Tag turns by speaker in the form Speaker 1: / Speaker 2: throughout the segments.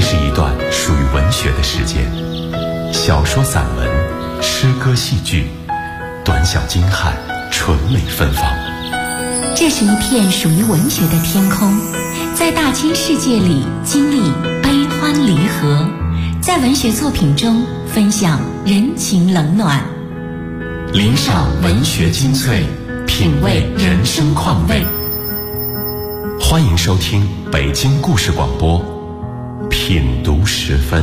Speaker 1: 是一段属于文学的时间，小说、散文、诗歌、戏剧，短小精悍，纯美芬芳。
Speaker 2: 这是一片属于文学的天空，在大千世界里经历悲欢离合，在文学作品中分享人情冷暖，
Speaker 1: 领赏文学精粹，品味人生况味。欢迎收听北京故事广播品读时分。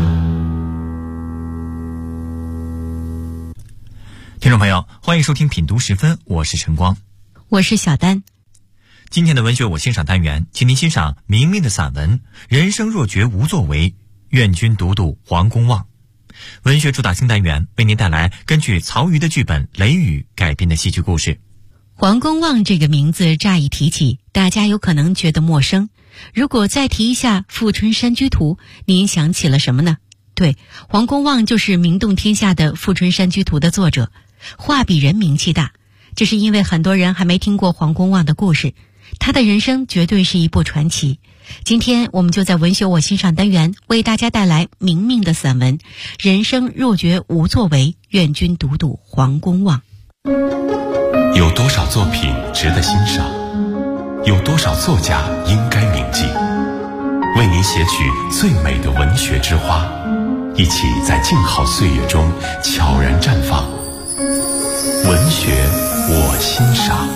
Speaker 3: 听众朋友，欢迎收听品读时分，我是晨光，
Speaker 2: 我是小丹。
Speaker 3: 今天的文学我欣赏单元，请您欣赏明明的散文《人生若觉无作为，愿君读读黄公望》。文学主打新单元为您带来根据曹禺的剧本《雷雨》改编的戏剧故事。
Speaker 2: 黄公望这个名字乍一提起，大家有可能觉得陌生。如果再提一下《富春山居图》，您想起了什么呢？对，黄公望就是名动天下的《富春山居图》的作者，画笔人名气大。这是因为很多人还没听过黄公望的故事，他的人生绝对是一部传奇。今天我们就在文学我欣赏单元为大家带来明明的散文《人生若觉无作为，愿君读读黄公望》。
Speaker 1: 有多少作品值得欣赏？有多少作家应该铭记？为您写取最美的文学之花，一起在静好岁月中悄然绽放。文学我欣赏。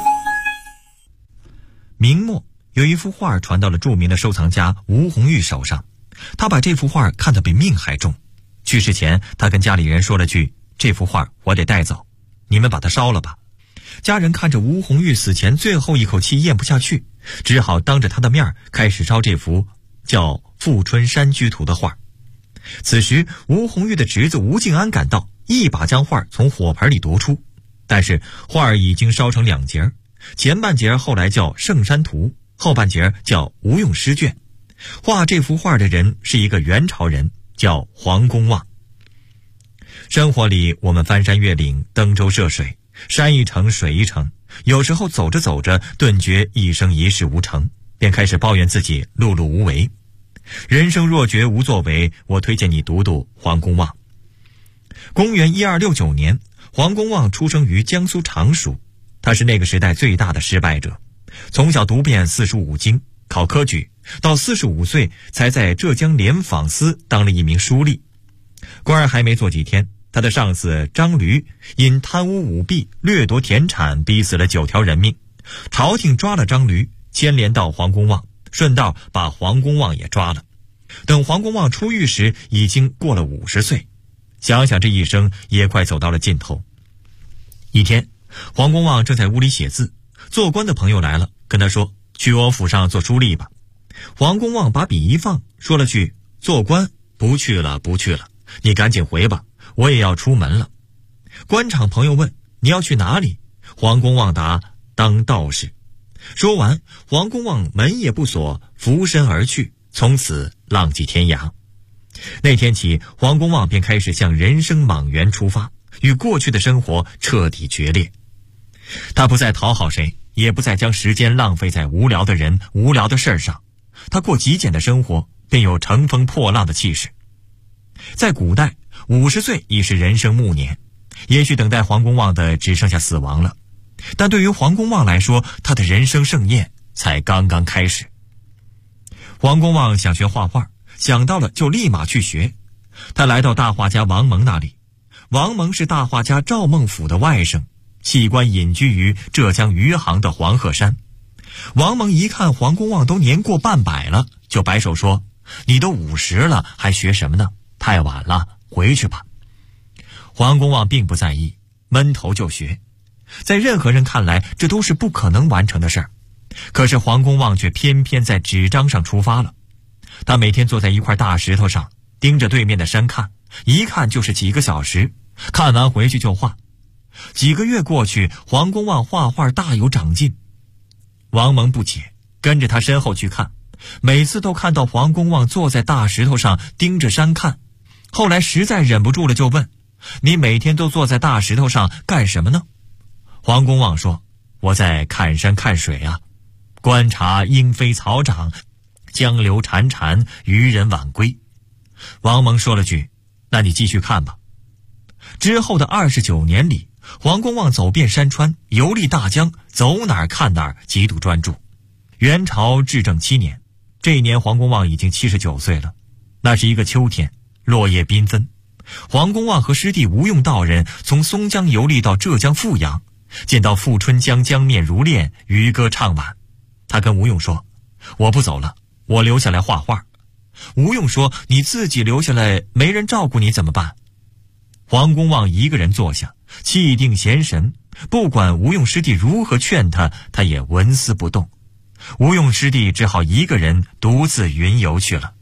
Speaker 3: 明末有一幅画传到了著名的收藏家吴红玉手上，他把这幅画看得比命还重。去世前，他跟家里人说了句：“这幅画我得带走，你们把它烧了吧。”家人看着吴红玉死前最后一口气咽不下去，只好当着他的面开始烧这幅叫《富春山居图》的画。此时吴红玉的侄子吴敬安赶到，一把将画从火盆里夺出，但是画已经烧成两截，前半截后来叫《圣山图》，后半截叫《吴用诗卷》。画这幅画的人是一个元朝人，叫黄公望。生活里我们翻山越岭，登舟涉水，山一程水一程，有时候走着走着顿觉一生一事无成，便开始抱怨自己碌碌无为。人生若觉无作为，我推荐你读读黄公望。公元1269年，黄公望出生于江苏常熟，他是那个时代最大的失败者。从小读遍45经，考科举，到45岁才在浙江联访司当了一名书吏。官儿还没做几天，他的上司张驴因贪污舞弊、掠夺田产，逼死了9条人命。朝廷抓了张驴，牵连到黄公望，顺道把黄公望也抓了。等黄公望出狱时，已经过了50岁。想想这一生也快走到了尽头。一天，黄公望正在屋里写字，做官的朋友来了，跟他说：“去我府上做书吏吧。”黄公望把笔一放，说了句：“做官不去了，不去了，你赶紧回吧，我也要出门了。”官场朋友问：“你要去哪里？”黄公望答：“当道士。”说完，黄公望门也不锁，拂身而去，从此浪迹天涯。那天起，黄公望便开始向人生莽原出发，与过去的生活彻底决裂。他不再讨好谁，也不再将时间浪费在无聊的人、无聊的事儿上。他过极简的生活，便有乘风破浪的气势。在古代，50岁已是人生暮年，也许等待黄公望的只剩下死亡了。但对于黄公望来说，他的人生盛宴才刚刚开始。黄公望想学画画，想到了就立马去学。他来到大画家王蒙那里，王蒙是大画家赵孟頫的外甥，弃官隐居于浙江余杭的黄鹤山。王蒙一看黄公望都年过半百了，就摆手说：“你都50了，还学什么呢？太晚了，回去吧。”黄公望并不在意，闷头就学。在任何人看来，这都是不可能完成的事儿。可是黄公望却偏偏在纸张上出发了。他每天坐在一块大石头上，盯着对面的山看，一看就是几个小时，看完回去就画。几个月过去，黄公望画画大有长进。王蒙不解，跟着他身后去看，每次都看到黄公望坐在大石头上盯着山看。后来实在忍不住了，就问：“你每天都坐在大石头上干什么呢？”黄公望说：“我在看山看水啊，观察莺飞草长， 江流潺潺，渔人晚归。王蒙说了句：“那你继续看吧。”之后的29年里，黄公望走遍山川，游历大江，走哪儿看哪儿，极度专注。元朝至正7年，这一年黄公望已经79岁了。那是一个秋天，落叶缤纷。黄公望和师弟吴用道人从松江游历到浙江富阳，见到富春江江面如练，渔歌唱晚。他跟吴用说：“我不走了，我留下来画画。”吴用说：“你自己留下来，没人照顾你怎么办？”黄公望一个人坐下，气定神闲，不管吴用师弟如何劝他，他也纹丝不动。吴用师弟只好一个人独自云游去了。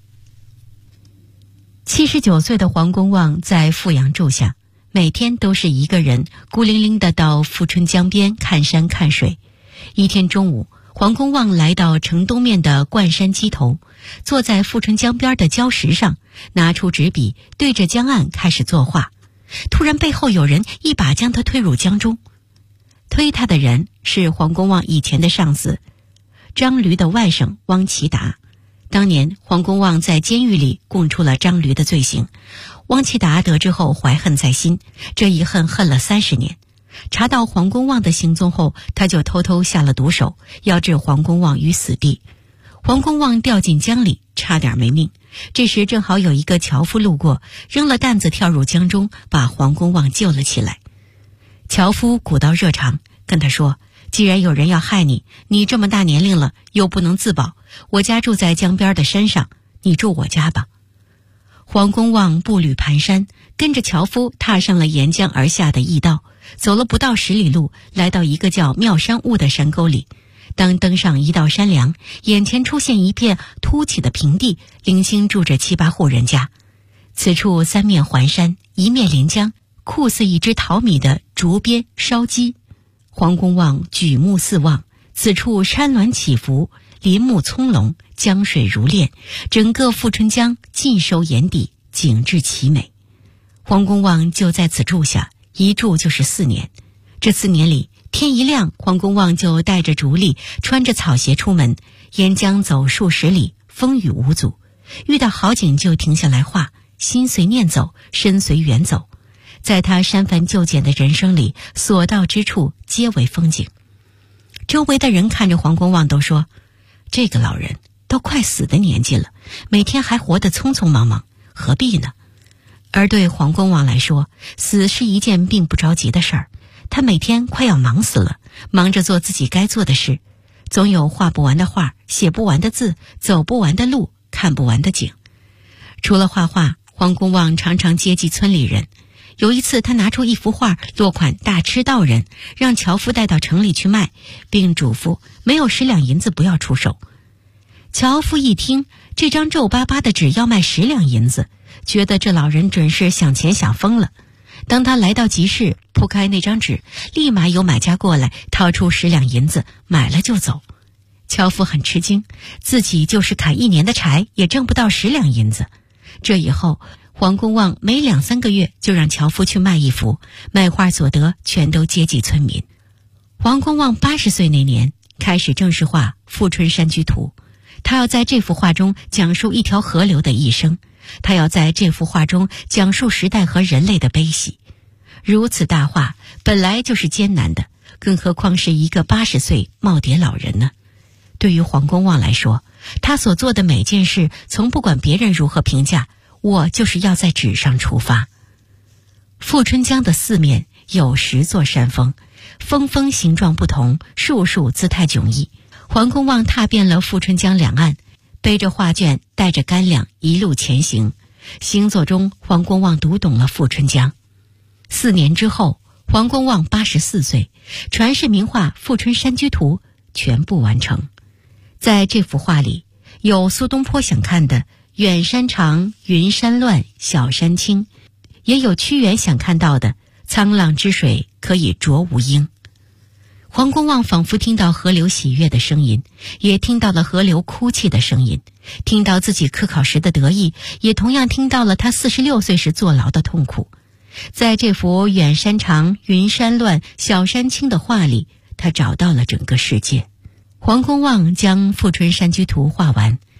Speaker 2: 79岁的黄公望在富阳住下，每天都是一个人孤零零地到富春江边看山看水。一天中午，黄公望来到城东面的灌山矶头，坐在富春江边的礁石上，拿出纸笔，对着江岸开始作画。突然背后有人一把将他推入江中。推他的人是黄公望以前的上司张驴的外甥汪其达。当年黄公望在监狱里供出了张驴的罪行，汪其达得知后怀恨在心，这一恨恨了30年。查到黄公望的行踪后，他就偷偷下了毒手，要置黄公望于死地。黄公望掉进江里，差点没命。这时正好有一个樵夫路过，扔了担子跳入江中，把黄公望救了起来。樵夫古道热肠，跟他说：“既然有人要害你，你这么大年龄了又不能自保，我家住在江边的山上，你住我家吧。”黄公望步履蹒跚，跟着樵夫踏上了沿江而下的驿道，走了不到10里路，来到一个叫妙山坞的山沟里。当登上一道山梁，眼前出现一片凸起的平地，零星住着7、8户人家。此处3面环山，一面临江，酷似一只淘米的竹鞭烧鸡。黄公望举目四望，此处山峦起伏，林木葱茏，江水如练，整个富春江尽收眼底，景致奇美。黄公望就在此住下，一住就是4年。这4年里，天一亮，黄公望就带着竹笠，穿着草鞋出门，沿江走数10里，风雨无阻。遇到好景就停下来画，心随念走，身随缘走。在他删繁就简的人生里，所到之处皆为风景。周围的人看着黄公望都说：“这个老人都快死的年纪了，每天还活得匆匆忙忙，何必呢？”而对黄公望来说，死是一件并不着急的事儿。他每天快要忙死了，忙着做自己该做的事，总有画不完的画，写不完的字，走不完的路，看不完的景。除了画画，黄公望常常接济村里人。有一次，他拿出一幅画，落款大吃道人，让樵夫带到城里去卖，并嘱咐没有10两银子不要出手。樵夫一听，这张皱巴巴的纸要卖10两银子，觉得这老人准是想钱想疯了。当他来到集市，铺开那张纸，立马有买家过来，掏出10两银子，买了就走。樵夫很吃惊，自己就是砍1年的柴，也挣不到10两银子。这以后，黄公望每2、3个月就让樵夫去卖一幅，卖画所得全都接济村民。黄公望80岁那年，开始正式画《富春山居图》，他要在这幅画中讲述一条河流的一生，他要在这幅画中讲述时代和人类的悲喜。如此大画本来就是艰难的，更何况是一个80岁耄耋老人呢？对于黄公望来说，他所做的每件事，从不管别人如何评价，我就是要在纸上出发。富春江的4面有10座山峰，峰峰形状不同，树树姿态迥异。黄公望踏遍了富春江两岸，背着画卷，带着干粮，一路前行。行走中，黄公望读懂了富春江。4年之后，黄公望84岁，传世名画《富春山居图》全部完成。在这幅画里，有苏东坡想看的远山长，云山乱，小山青，也有屈原想看到的沧浪之水可以濯无缨。黄公望仿佛听到河流喜悦的声音，也听到了河流哭泣的声音，听到自己科考时的得意，也同样听到了他46岁时坐牢的痛苦。在这幅远山长，云山乱，小山青的画里，他找到了整个世界。黄公望将《富春山居图》画完，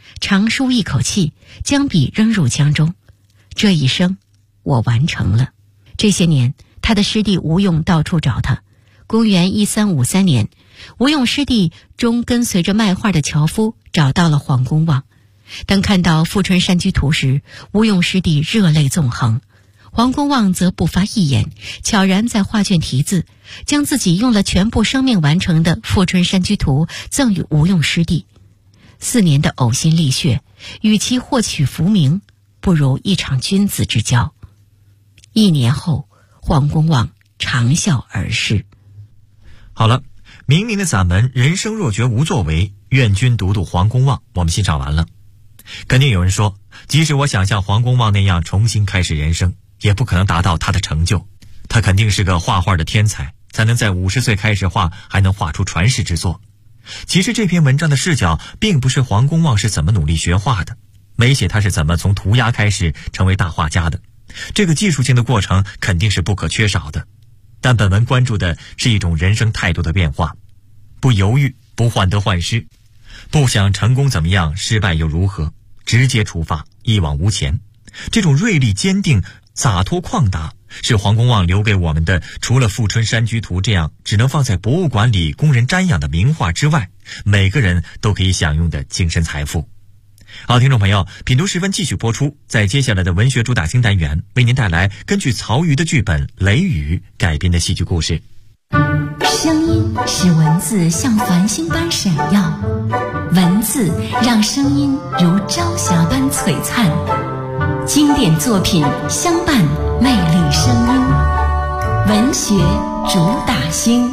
Speaker 2: 长舒一口气，将笔扔入江中。这一生，我完成了。这些年，他的师弟吴用到处找他。公元1353年，吴用师弟终跟随着卖画的樵夫找到了黄公望。当看到《富春山居图》时，吴用师弟热泪纵横，黄公望则不发一言，悄然在画卷题字，将自己用了全部生命完成的《富春山居图》赠与吴用师弟。4年的呕心沥血，与其获取浮名，不如一场君子之交。1年后，黄公望长啸而逝。
Speaker 3: 好了，明明的散文《人生若觉无作为，愿君独渡黄公望》我们欣赏完了。肯定有人说，即使我想像黄公望那样重新开始人生，也不可能达到他的成就。他肯定是个画画的天才，才能在50岁开始画，还能画出传世之作。其实这篇文章的视角并不是黄公望是怎么努力学画的，没写他是怎么从涂鸦开始成为大画家的。这个技术性的过程肯定是不可缺少的，但本文关注的是一种人生态度的变化，不犹豫，不患得患失，不想成功怎么样，失败又如何，直接出发，一往无前。这种锐利坚定、洒脱旷达，是黄公望留给我们的，除了《富春山居图》这样只能放在博物馆里供人瞻仰的名画之外，每个人都可以享用的精神财富。好，听众朋友，品读时分继续播出，在接下来的文学主打星单元，为您带来根据曹禺的剧本《雷雨》改编的戏剧故事。
Speaker 4: 声音使文字像繁星般闪耀，文字让声音如朝霞般璀璨。经典作品相伴，魅力声音，文学主打星。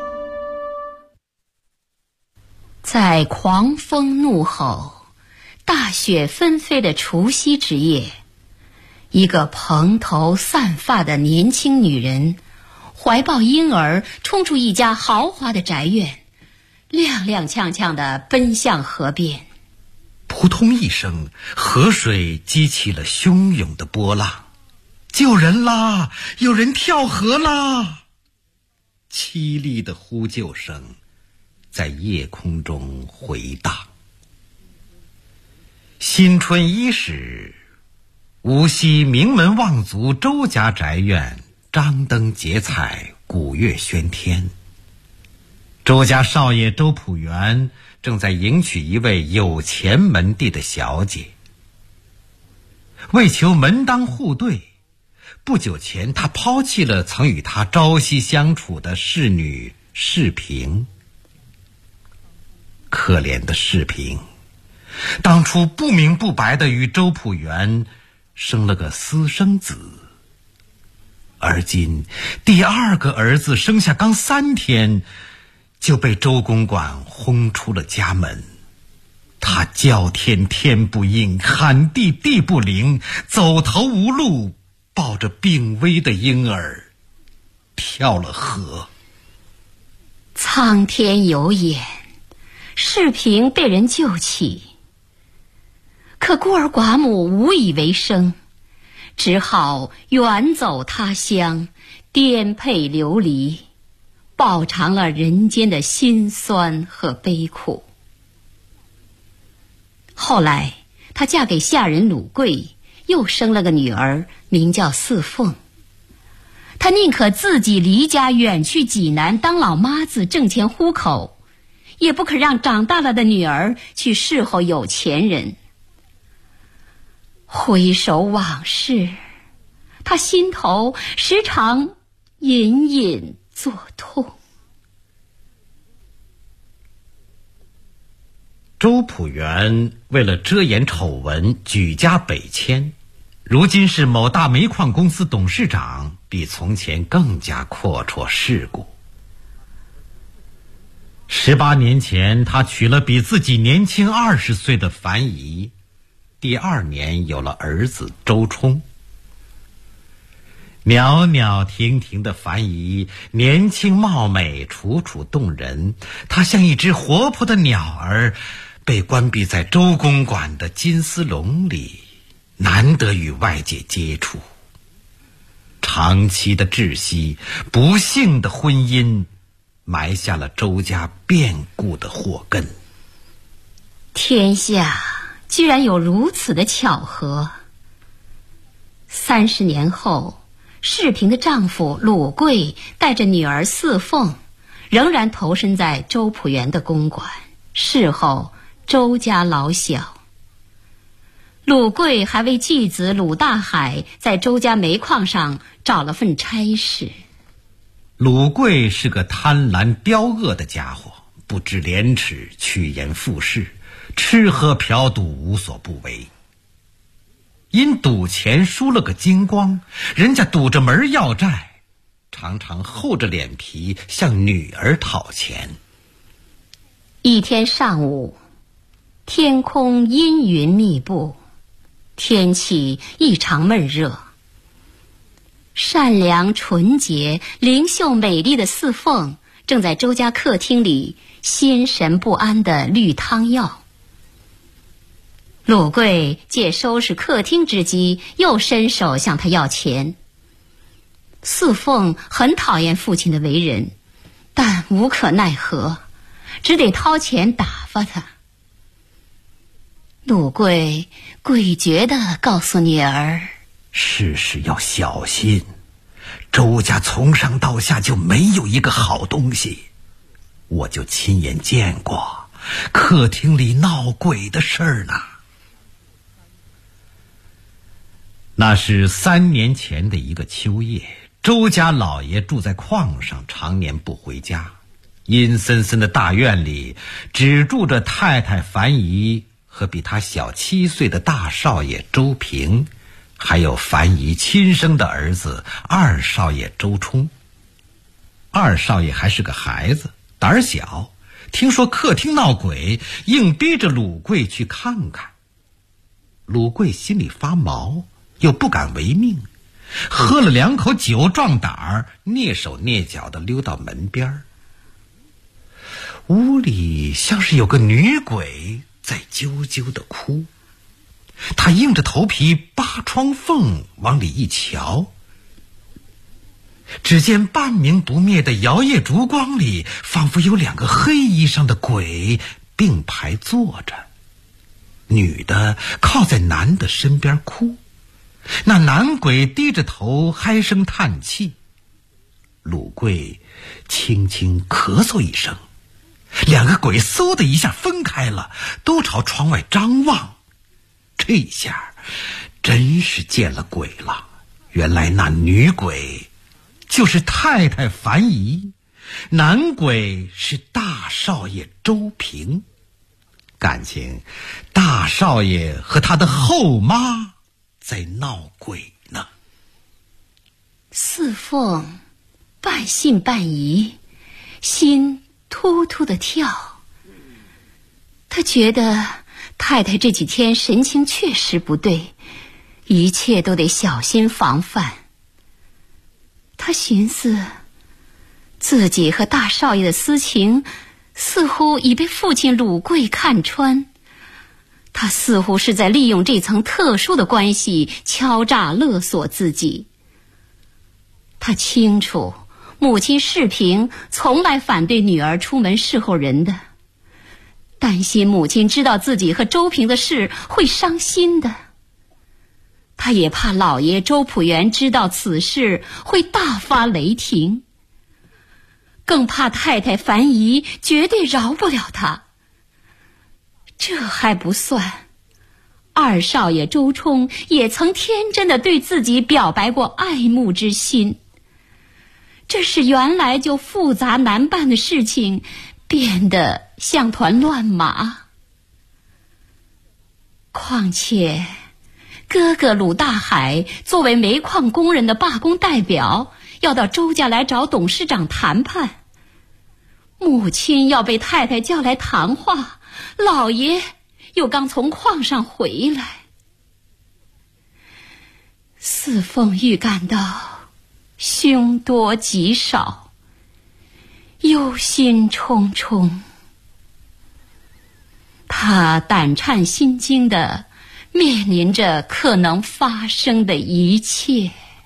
Speaker 4: 在狂风怒吼、大雪纷飞的除夕之夜，一个蓬头散发的年轻女人怀抱婴儿冲出一家豪华的宅院，踉踉跄跄地奔向河边。
Speaker 5: 扑通一声，河水激起了汹涌的波浪。救人啦！有人跳河啦！凄厉的呼救声在夜空中回荡。新春伊始，无锡名门望族周家宅院张灯结彩，鼓乐喧天。周家少爷周朴园正在迎娶一位有钱门第的小姐。为求门当户对，不久前他抛弃了曾与他朝夕相处的侍女世平。可怜的世平，当初不明不白地与周朴园生了个私生子，而今第2个儿子生下刚3天，就被周公馆轰出了家门。他叫天天不应，喊地地不灵，走投无路，抱着病危的婴儿跳了河。
Speaker 4: 苍天有眼，世平被人救起，可孤儿寡母无以为生，只好远走他乡，颠沛流离，饱尝了人间的辛酸和悲苦。后来她嫁给下人鲁贵，又生了个女儿，名叫四凤。她宁可自己离家远去济南当老妈子挣钱糊口，也不可让长大了的女儿去侍候有钱人。回首往事，她心头时常隐隐作痛。
Speaker 5: 周朴园为了遮掩丑闻举家北迁，如今是某大煤矿公司董事长，比从前更加阔绰世故。18年前，他娶了比自己年轻20岁的樊姨，第2年有了儿子周冲。袅袅婷婷的樊姨年轻貌美，楚楚动人，她像一只活泼的鸟儿，被关闭在周公馆的金丝笼里，难得与外界接触。长期的窒息，不幸的婚姻，埋下了周家变故的祸根。
Speaker 4: 天下居然有如此的巧合。30年后，世平的丈夫鲁贵带着女儿四凤，仍然投身在周朴园的公馆，事后周家老小。鲁贵还为继子鲁大海在周家煤矿上找了份差事。
Speaker 5: 鲁贵是个贪婪刁恶的家伙，不知廉耻，趋炎附势，吃喝嫖赌无所不为。因赌钱输了个精光，人家堵着门要债，常常厚着脸皮向女儿讨钱。
Speaker 4: 一天上午，天空阴云密布，天气异常闷热。善良纯洁、灵秀美丽的四凤正在周家客厅里心神不安地滤汤药。鲁贵借收拾客厅之机，又伸手向他要钱。四凤很讨厌父亲的为人，但无可奈何，只得掏钱打发他。鲁贵诡谲地告诉女儿，
Speaker 5: 事事要小心，周家从上到下就没有一个好东西，我就亲眼见过客厅里闹鬼的事儿呢。那是3年前的一个秋夜，周家老爷住在矿上，常年不回家。阴森森的大院里只住着太太樊姨和比他小7岁的大少爷周平，还有樊姨亲生的儿子二少爷周冲。二少爷还是个孩子，胆儿小，听说客厅闹鬼，硬逼着鲁贵去看看。鲁贵心里发毛，又不敢违命，喝了2口酒壮胆儿，蹑手蹑脚地溜到门边。屋里像是有个女鬼在啾啾地哭，他硬着头皮扒窗缝往里一瞧，只见半明不灭的摇曳烛光里，仿佛有2个黑衣裳的鬼并排坐着，女的靠在男的身边哭，那男鬼低着头唉声叹气。鲁贵轻轻咳嗽一声，2个鬼嗖的一下分开了，都朝窗外张望。这下真是见了鬼了，原来那女鬼就是太太樊姨，男鬼是大少爷周平。感情大少爷和他的后妈在闹鬼呢。
Speaker 4: 四凤半信半疑，心突突地跳。他觉得太太这几天神情确实不对，一切都得小心防范。他寻思，自己和大少爷的私情似乎已被父亲鲁贵看穿，他似乎是在利用这层特殊的关系敲诈勒索自己。他清楚母亲世平从来反对女儿出门侍候人的，担心母亲知道自己和周平的事会伤心的。他也怕老爷周朴园知道此事会大发雷霆，更怕太太樊姨绝对饶不了他。这还不算，二少爷周冲也曾天真的对自己表白过爱慕之心，这使原来就复杂难办的事情变得像团乱麻。况且哥哥鲁大海作为煤矿工人的罢工代表，要到周家来找董事长谈判，母亲要被太太叫来谈话，老爷又刚从矿上回来。四凤预感到凶多吉少，忧心忡忡。他胆颤心惊地面临着可能发生的一切。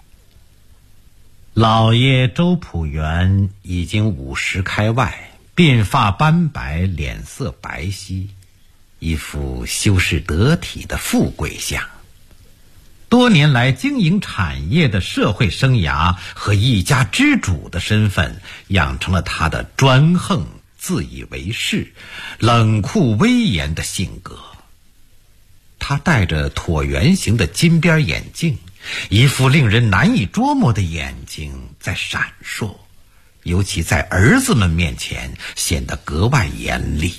Speaker 5: 老爷周朴园已经50开外，鬓发斑白，脸色白皙。 一副修饰得体的富贵相。多年来经营产业的社会生涯和一家之主的身份，养成了他的专横、自以为是、冷酷威严的性格。他戴着椭圆形的金边眼镜，一副令人难以捉摸的眼睛在闪烁，尤其在儿子们面前显得格外严厉。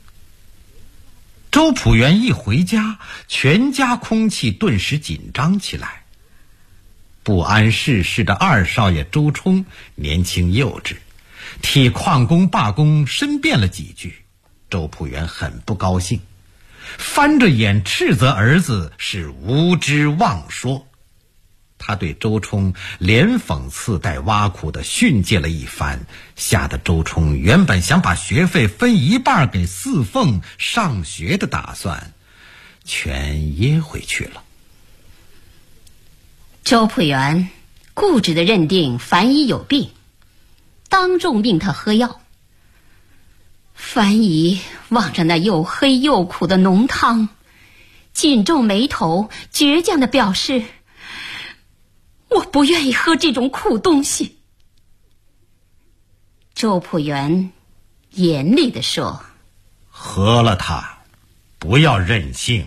Speaker 5: 周朴园一回家，全家空气顿时紧张起来。不谙世事的二少爷周冲年轻幼稚，替矿工罢工申辩了几句，周朴园很不高兴，翻着眼斥责儿子是无知妄说。他对周冲连讽刺带挖苦地训诫了一番，吓得周冲原本想把学费分一半给四凤上学的打算全噎回去了。
Speaker 4: 周朴园固执地认定樊姨有病，当众命他喝药。樊姨望着那又黑又苦的浓汤，紧皱眉头，倔强地表示：我不愿意喝这种苦东西。周朴园严厉地说：
Speaker 5: 喝了它，不要任性。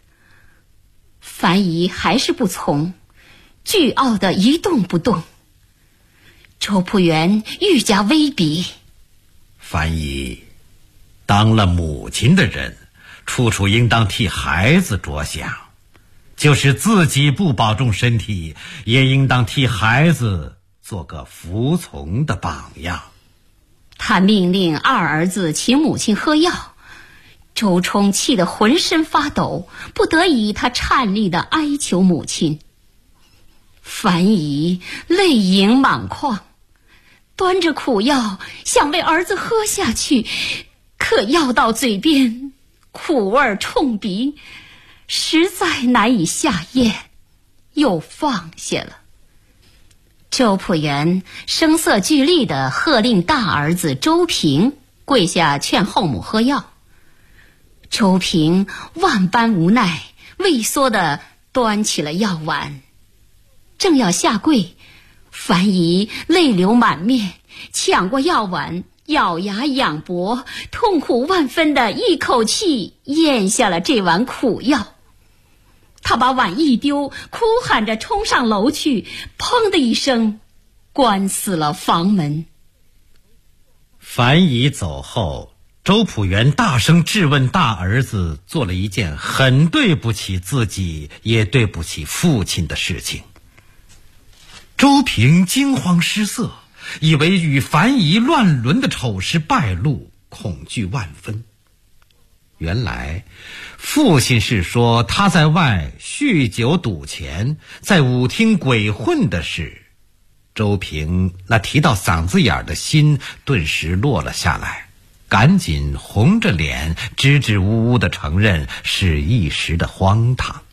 Speaker 4: 樊姨还是不从，倨傲的一动不动。周朴园愈加威逼：
Speaker 5: 樊姨，当了母亲的人，处处应当替孩子着想，就是自己不保重身体，也应当替孩子做个服从的榜样。
Speaker 4: 他命令二儿子请母亲喝药，周冲气得浑身发抖，不得已他颤栗地哀求母亲。樊姨泪盈满眶，端着苦药想为儿子喝下去，可药到嘴边，苦味冲鼻，实在难以下咽，又放下了。周朴园声色俱厉地喝令大儿子周平跪下劝后母喝药。周平万般无奈，畏缩地端起了药碗，正要下跪，樊姨泪流满面，抢过药碗，咬牙仰脖，痛苦万分地一口气咽下了这碗苦药。他把碗一丢，哭喊着冲上楼去，砰的一声关死了房门。
Speaker 5: 樊姨走后，周朴园大声质问大儿子做了一件很对不起自己也对不起父亲的事情。周平惊慌失色，以为与樊姨乱伦的丑事败露，恐惧万分。原来父亲是说他在外酗酒赌钱，在舞厅鬼混的事。周平那提到嗓子眼的心顿时落了下来，赶紧红着脸支支吾吾地承认是一时的荒唐。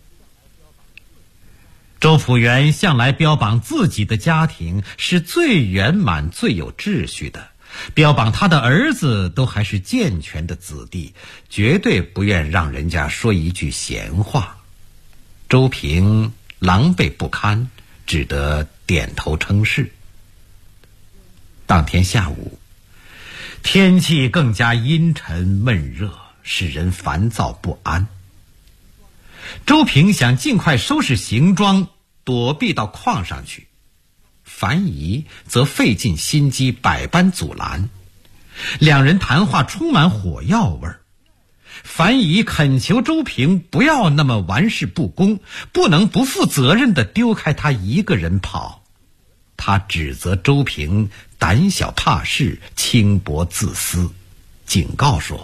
Speaker 5: 周朴园向来标榜自己的家庭是最圆满最有秩序的，标榜他的儿子都还是健全的子弟，绝对不愿让人家说一句闲话。周平狼狈不堪，只得点头称是。当天下午，天气更加阴沉闷热，使人烦躁不安。周平想尽快收拾行装，躲避到矿上去。樊姨则费尽心机，百般阻拦。两人谈话充满火药味儿。樊姨恳求周平不要那么玩世不恭，不能不负责任地丢开他一个人跑。他指责周平胆小怕事，轻薄自私，警告说：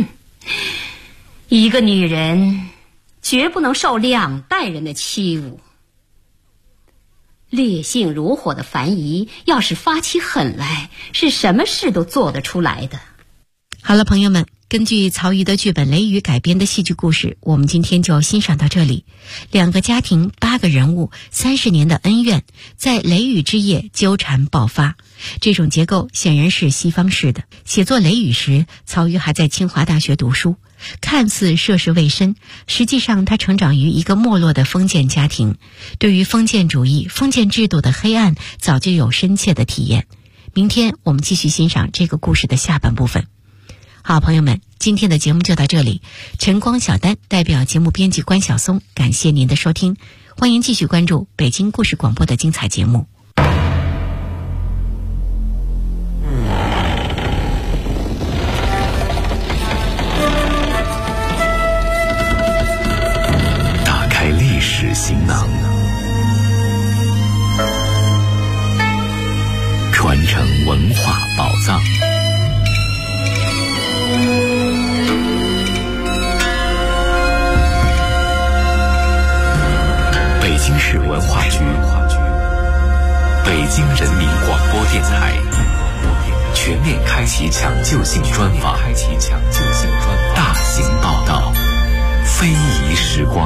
Speaker 4: 一个女人绝不能受两代人的欺侮。烈性如火的樊姨要是发起狠来，是什么事都做得出来的。
Speaker 2: 好了，朋友们， 根据曹禺的剧本《雷雨》改编的戏剧故事，我们今天就欣赏到这里。2个家庭，8个人物，30年的恩怨，在雷雨之夜纠缠爆发。这种结构显然是西方式的。写作《雷雨》时，曹禺还在清华大学读书，看似涉世未深，实际上他成长于一个没落的封建家庭，对于封建主义、封建制度的黑暗早就有深切的体验。明天我们继续欣赏这个故事的下半部分。好，朋友们，今天的节目就到这里。晨光小丹代表节目编辑关晓松，感谢您的收听，欢迎继续关注北京故事广播的精彩节目。
Speaker 1: 打开历史行囊，传承文化宝藏。北京市文化局、北京人民广播电台全面开启抢救性专访，大型报道，非遗时光。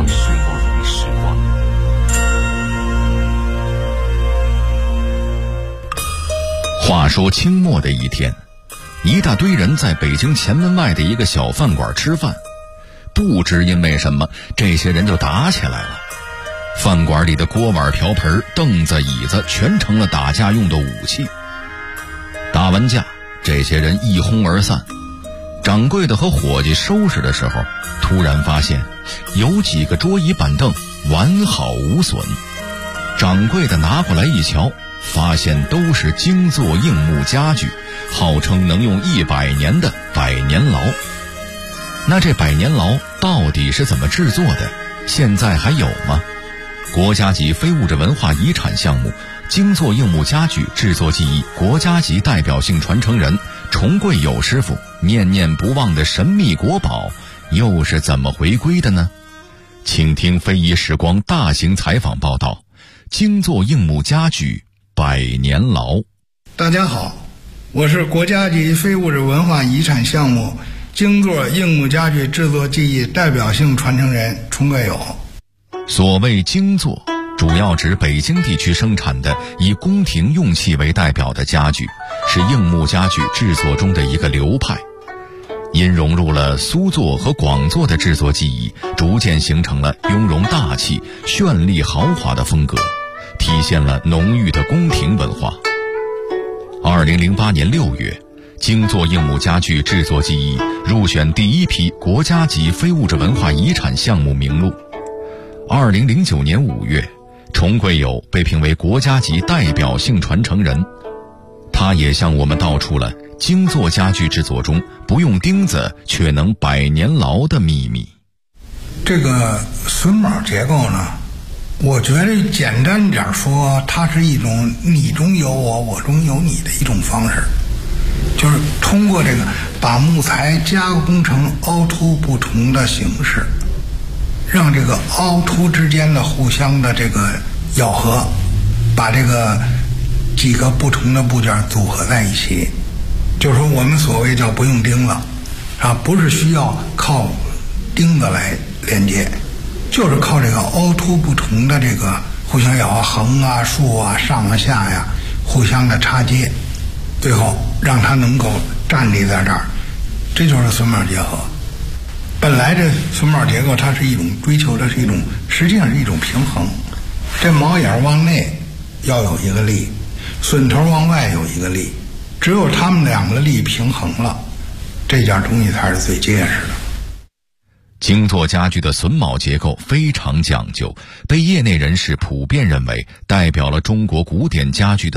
Speaker 6: 话说清末的一天，一大堆人在北京前门外的一个小饭馆吃饭，不知因为什么，这些人就打起来了。饭馆里的锅碗瓢盆、凳子椅子全成了打架用的武器。打完架，这些人一哄而散。掌柜的和伙计收拾的时候，突然发现有几个桌椅板凳完好无损。掌柜的拿过来一瞧，发现都是精作硬木家具，号称能用100年的百年牢。那这百年牢到底是怎么制作的？现在还有吗？国家级非物质文化遗产项目精作硬木家具制作技艺国家级代表性传承人崇贵友师傅念念不忘的神秘国宝又是怎么回归的呢？请听非遗时光大型采访报道，精作硬木家具百年牢。
Speaker 7: 大家好，我是国家级非物质文化遗产项目精作硬木家具制作技艺代表性传承人崇贵友。
Speaker 6: 所谓精作，主要指北京地区生产的以宫廷用器为代表的家具，是硬木家具制作中的一个流派。因融入了苏作和广作的制作技艺，逐渐形成了雍容大气、绚丽豪华的风格，体现了浓郁的宫廷文化。2008年6月，精作硬木家具制作技艺入选第1批国家级非物质文化遗产项目名录。2009年5月，崇贵友被评为国家级代表性传承人。他也向我们道出了精作家具制作中不用钉子却能百年牢的秘密。
Speaker 7: 这个榫卯结构呢，我觉得简单点说，它是一种你中有我，我中有你的一种方式，就是通过这个把木材加工成凹凸不同的形式，让这个凹凸之间的互相的这个咬合，把这个几个不同的部件组合在一起，就是说我们所谓叫不用钉子啊，不是需要靠钉子来连接，就是靠这个凹凸不同的这个互相咬合，横啊、竖啊、上啊、下呀，互相的插接，最后让它能够站立在这儿，这就是榫卯结合。本来这榫卯结构它是一种追求的是一种，实际上是一种平衡。这卯眼往内要有一个力，榫头往外有一个力，只有它们两个力平衡了，这件东西才是最结实的。
Speaker 6: 精作家具的榫卯结构非常讲究，被业内人士普遍认为代表了中国古典家具的